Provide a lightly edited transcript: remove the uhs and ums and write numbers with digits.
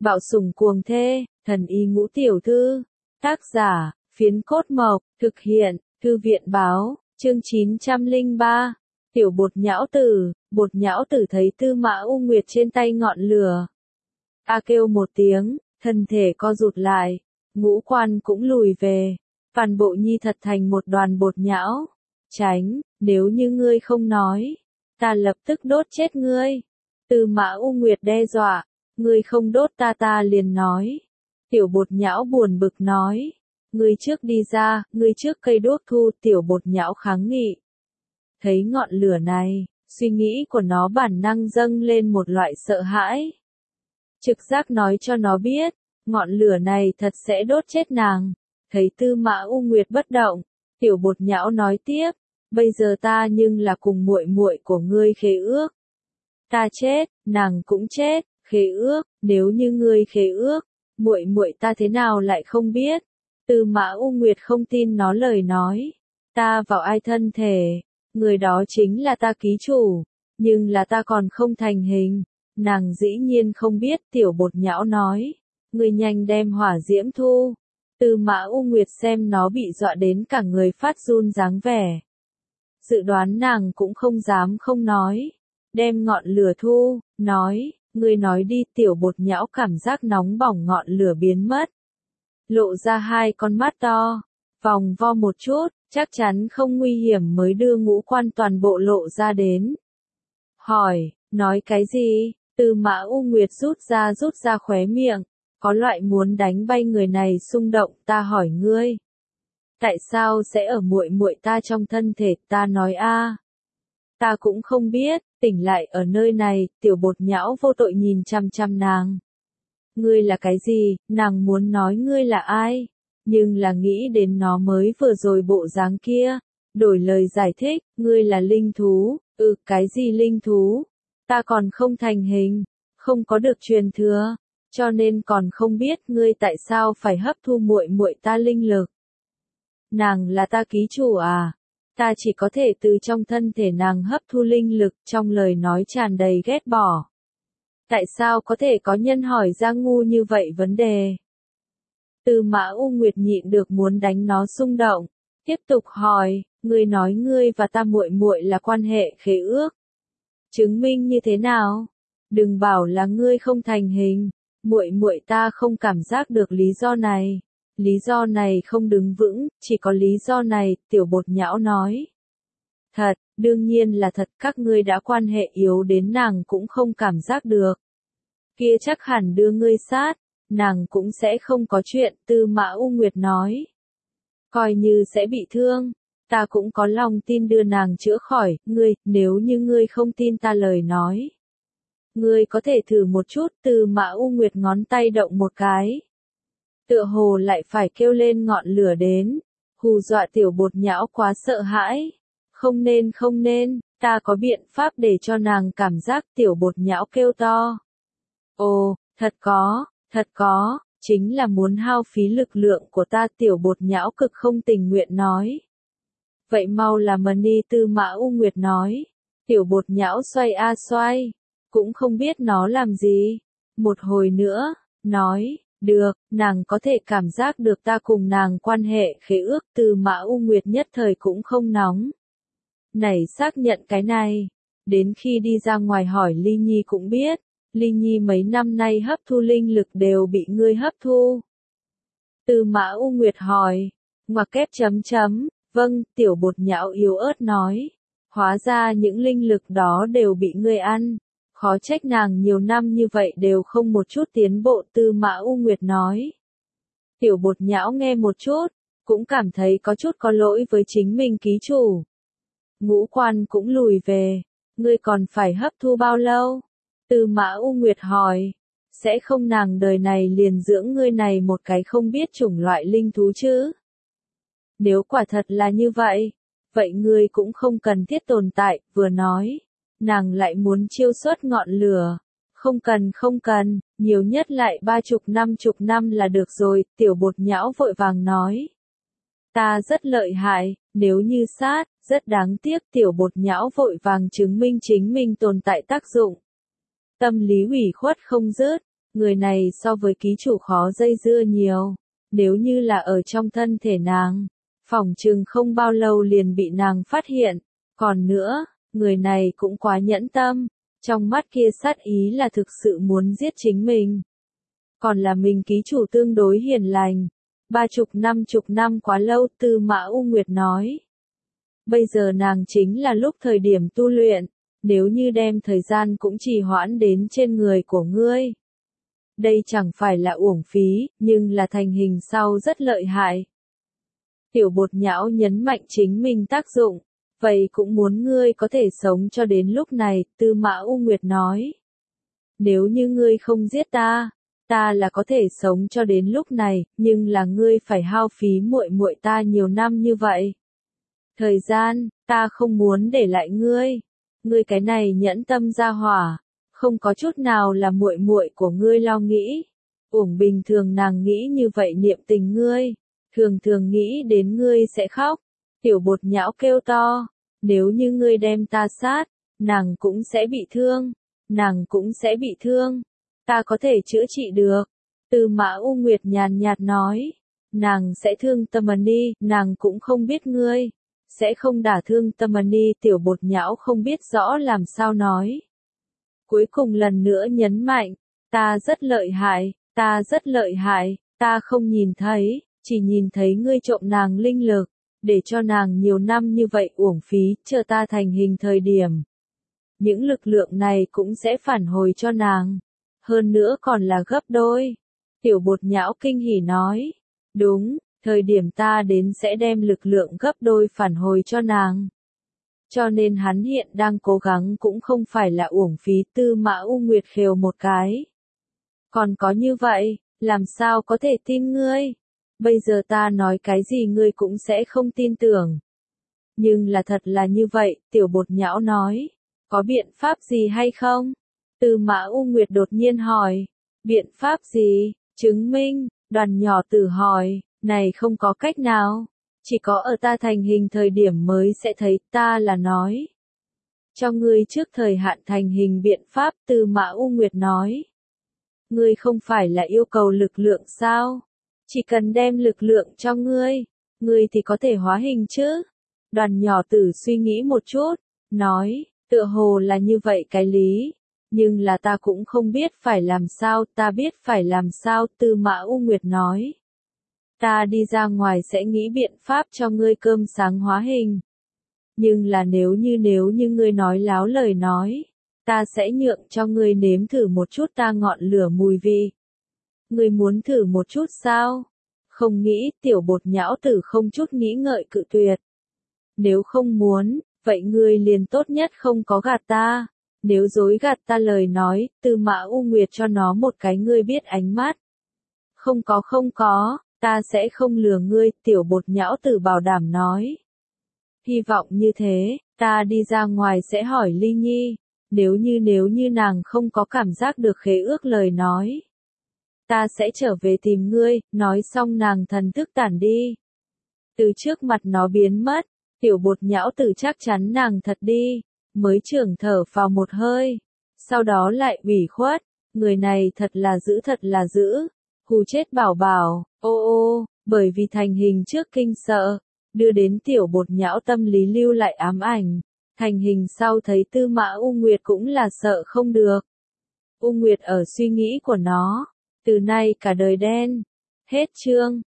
Bạo sủng cuồng thê, thần y ngũ tiểu thư. Tác giả, Phiến Cốt Mộc, thực hiện, Thư viện báo, chương 903. Tiểu bột nhão tử thấy Tư Mã U Nguyệt trên tay ngọn lửa. Kêu một tiếng, thân thể co rụt lại, ngũ quan cũng lùi về. Phàn Bộ Nhi thật thành một đoàn bột nhão. Tránh, nếu như ngươi không nói, ta lập tức đốt chết ngươi. Tư Mã U Nguyệt đe dọa, ngươi không đốt ta liền nói. Tiểu bột nhão buồn bực nói, ngươi trước đi ra, ngươi trước cây đốt thu. Tiểu bột nhão kháng nghị. Thấy ngọn lửa này, suy nghĩ của nó bản năng dâng lên một loại sợ hãi. Trực giác nói cho nó biết, ngọn lửa này thật sẽ đốt chết nàng. Thấy Tư Mã U Nguyệt bất động, tiểu bột nhão nói tiếp, bây giờ ta nhưng là cùng muội muội của ngươi khế ước. Ta chết, nàng cũng chết, khế ước, nếu như ngươi khế ước, muội muội ta thế nào lại không biết. Tư Mã U Nguyệt không tin nó lời nói. Ta vào ai thân thể, người đó chính là ta ký chủ, nhưng là ta còn không thành hình. Nàng dĩ nhiên không biết. Tiểu bột nhão nói, ngươi nhanh đem hỏa diễm thu. Tư Mã U Nguyệt xem nó bị dọa đến cả người phát run dáng vẻ. Dự đoán nàng cũng không dám không nói. Đem ngọn lửa thu, nói, ngươi nói đi. Tiểu bột nhão cảm giác nóng bỏng, ngọn lửa biến mất. Lộ ra hai con mắt to, vòng vo một chút, chắc chắn không nguy hiểm mới đưa ngũ quan toàn bộ lộ ra đến. Hỏi, nói cái gì? Tư Mã U Nguyệt rút ra khóe miệng, có loại muốn đánh bay người này xung động. Ta hỏi ngươi, tại sao sẽ ở muội muội ta trong thân thể? Ta nói ta cũng không biết. Tỉnh lại ở nơi này. Tiểu bột nhão vô tội nhìn chăm chăm nàng. Ngươi là cái gì? Nàng muốn nói ngươi là ai, nhưng là nghĩ đến nó mới vừa rồi bộ dáng kia, đổi lời giải thích, ngươi là linh thú. Cái gì linh thú? Ta còn không thành hình, không có được truyền thừa, cho nên còn không biết ngươi tại sao phải hấp thu muội muội ta linh lực. Nàng là ta ký chủ à? Ta chỉ có thể từ trong thân thể nàng hấp thu linh lực. Trong lời nói tràn đầy ghét bỏ. Tại sao có thể có nhân hỏi ra ngu như vậy vấn đề? Tư Mã U Nguyệt nhịn được muốn đánh nó xung động, tiếp tục hỏi, ngươi nói ngươi và ta muội muội là quan hệ khế ước. Chứng minh như thế nào? Đừng bảo là ngươi không thành hình, muội muội ta không cảm giác được lý do này. Lý do này không đứng vững, chỉ có lý do này. Tiểu bột nhão nói. Thật, đương nhiên là thật. Các ngươi đã quan hệ yếu đến nàng cũng không cảm giác được. Kia chắc hẳn đưa ngươi sát, nàng cũng sẽ không có chuyện. Tư Mã U Nguyệt nói. Coi như sẽ bị thương, ta cũng có lòng tin đưa nàng chữa khỏi. Ngươi, nếu như ngươi không tin ta lời nói, ngươi có thể thử một chút. Tư Mã U Nguyệt ngón tay động một cái, tựa hồ lại phải kêu lên ngọn lửa đến, hù dọa tiểu bột nhão quá sợ hãi. Không nên, ta có biện pháp để cho nàng cảm giác. Tiểu bột nhão kêu to. Ồ, thật có, chính là muốn hao phí lực lượng của ta. Tiểu bột nhão cực không tình nguyện nói. Vậy mau làm đi. Tư Mã U Nguyệt nói. Tiểu bột nhão xoay, cũng không biết nó làm gì. Một hồi nữa, nói, được, nàng có thể cảm giác được ta cùng nàng quan hệ khế ước. Tư Mã U Nguyệt nhất thời cũng không nóng nảy xác nhận cái này. Đến khi đi ra ngoài hỏi Ly Nhi cũng biết, Ly Nhi mấy năm nay hấp thu linh lực đều bị ngươi hấp thu. Tư Mã U Nguyệt hỏi, ngoặc kép chấm. Vâng. Tiểu bột nhão yếu ớt nói, hóa ra những linh lực đó đều bị ngươi ăn. Khó trách nàng nhiều năm như vậy đều không một chút tiến bộ. Tư Mã U Nguyệt nói. Tiểu bột nhão nghe một chút, cũng cảm thấy có chút có lỗi với chính mình ký chủ. Ngũ quan cũng lùi về. Ngươi còn phải hấp thu bao lâu? Tư Mã U Nguyệt hỏi. Sẽ không nàng đời này liền dưỡng ngươi này một cái không biết chủng loại linh thú chứ? Nếu quả thật là như vậy, vậy ngươi cũng không cần thiết tồn tại. Vừa nói, nàng lại muốn chiêu xuất ngọn lửa. Không cần, nhiều nhất lại 30-50 năm là được rồi. Tiểu bột nhão vội vàng nói. Ta rất lợi hại, nếu như sát, rất đáng tiếc. Tiểu bột nhão vội vàng chứng minh chính mình tồn tại tác dụng. Tâm lý ủy khuất không dứt, Người này so với ký chủ khó dây dưa nhiều. Nếu như là ở trong thân thể nàng, phỏng chừng không bao lâu liền bị nàng phát hiện. Còn nữa, người này cũng quá nhẫn tâm. Trong mắt kia sát ý là thực sự muốn giết chính mình. Còn là mình ký chủ tương đối hiền lành. 30 năm quá lâu, Tư Mã U Nguyệt nói. Bây giờ nàng chính là lúc thời điểm tu luyện. Nếu như đem thời gian cũng trì hoãn đến trên người của ngươi. Đây chẳng phải là uổng phí, nhưng là thành hình sau rất lợi hại. Tiểu Bột Nhão nhấn mạnh chính mình tác dụng. Vậy cũng muốn ngươi có thể sống cho đến lúc này, Tư Mã U Nguyệt nói. Nếu như ngươi không giết ta, ta là có thể sống cho đến lúc này, nhưng là ngươi phải hao phí muội muội ta nhiều năm như vậy. Thời gian, ta không muốn để lại ngươi. Ngươi cái này nhẫn tâm ra hỏa, không có chút nào là muội muội của ngươi lo nghĩ. Uổng bình thường nàng nghĩ như vậy niệm tình ngươi, thường thường nghĩ đến ngươi sẽ khóc. Tiểu Bột Nhão kêu to, nếu như ngươi đem ta sát, nàng cũng sẽ bị thương, nàng cũng sẽ bị thương. Ta có thể chữa trị được. Tư Mã U Nguyệt nhàn nhạt nói, nàng sẽ thương Tamani, nàng cũng không biết ngươi sẽ không đả thương Tamani. Tiểu Bột Nhão không biết rõ làm sao nói. Cuối cùng lần nữa nhấn mạnh, ta rất lợi hại, ta rất lợi hại, ta không nhìn thấy, chỉ nhìn thấy ngươi trộm nàng linh lực, để cho nàng nhiều năm như vậy uổng phí, chờ ta thành hình thời điểm. Những lực lượng này cũng sẽ phản hồi cho nàng, hơn nữa còn là gấp đôi. Tiểu Bột Nhão kinh hỉ nói, đúng, thời điểm ta đến sẽ đem lực lượng gấp đôi phản hồi cho nàng. Cho nên hắn hiện đang cố gắng cũng không phải là uổng phí. Tư Mã U Nguyệt khều một cái. Còn có như vậy, làm sao có thể tin ngươi? Bây giờ ta nói cái gì ngươi cũng sẽ không tin tưởng. Nhưng là thật là như vậy, Tiểu Bột Nhão nói. Có biện pháp gì hay không? Tư Mã U Nguyệt đột nhiên hỏi. Biện pháp gì? Chứng minh, Đoàn Nhỏ Tử hỏi, này không có cách nào. Chỉ có ở ta thành hình thời điểm mới sẽ thấy. Ta là nói. Cho ngươi trước thời hạn thành hình biện pháp. Tư Mã U Nguyệt nói. Ngươi không phải là yêu cầu lực lượng sao? Chỉ cần đem lực lượng cho ngươi, ngươi thì có thể hóa hình chứ? Đoàn Nhỏ Tử suy nghĩ một chút, nói, tựa hồ là như vậy cái lý. Nhưng là ta cũng không biết phải làm sao, ta biết phải làm sao. Tư Mã U Nguyệt nói. Ta đi ra ngoài sẽ nghĩ biện pháp cho ngươi cơm sáng hóa hình. Nhưng là nếu như ngươi nói láo lời nói, ta sẽ nhượng cho ngươi nếm thử một chút ta ngọn lửa mùi vị. Ngươi muốn thử một chút sao? Không nghĩ. Tiểu Bột Nhão Tử không chút nghĩ ngợi cự tuyệt. Nếu không muốn, vậy ngươi liền tốt nhất không có gạt ta. Nếu dối gạt ta lời nói, Tư Mã U Nguyệt cho nó một cái ngươi biết ánh mắt. Không có, ta sẽ không lừa ngươi. Tiểu Bột Nhão Tử bảo đảm nói. Hy vọng như thế, ta đi ra ngoài sẽ hỏi Ly Nhi. Nếu như nàng không có cảm giác được khế ước lời nói, ta sẽ trở về tìm ngươi. Nói xong nàng thần thức tản đi. Từ trước mặt nó biến mất. Tiểu Bột Nhão Tử chắc chắn nàng thật đi, mới trưởng thở vào một hơi. Sau đó lại ủy khuất. Người này thật là dữ. Hù chết bảo bảo. Ô, bởi vì thành hình trước kinh sợ, đưa đến Tiểu Bột Nhão tâm lý lưu lại ám ảnh. Thành hình sau thấy Tư Mã U Nguyệt cũng là sợ không được. U Nguyệt ở suy nghĩ của nó, từ nay cả đời đen. Hết chương.